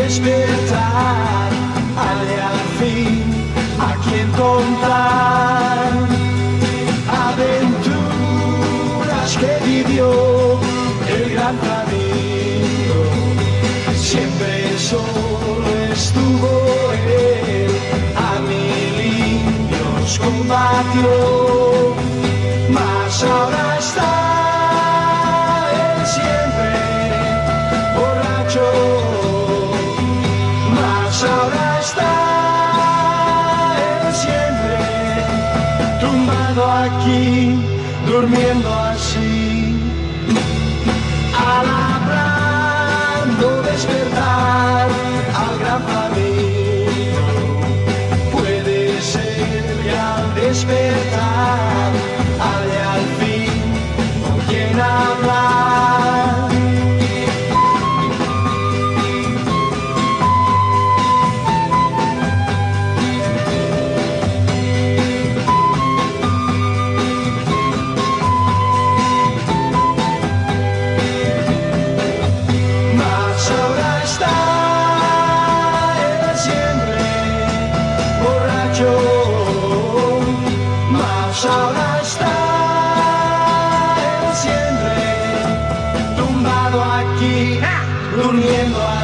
despertar, hallé al fin a quien contar aventuras que vivió el gran Ramiro. Siempre solo estuvo él, a 1000 indios combatió, mas ahora está él siempre borracho, mas ahora está él siempre tumbado aquí, durmiendo así, alabrando despertar al gran Ramiro. Puede ser que al despertar haya al fin con quien hablar. Mas ahora está él siempre borracho, mas ahora está él siempre tumbado aquí, durmiendo aquí.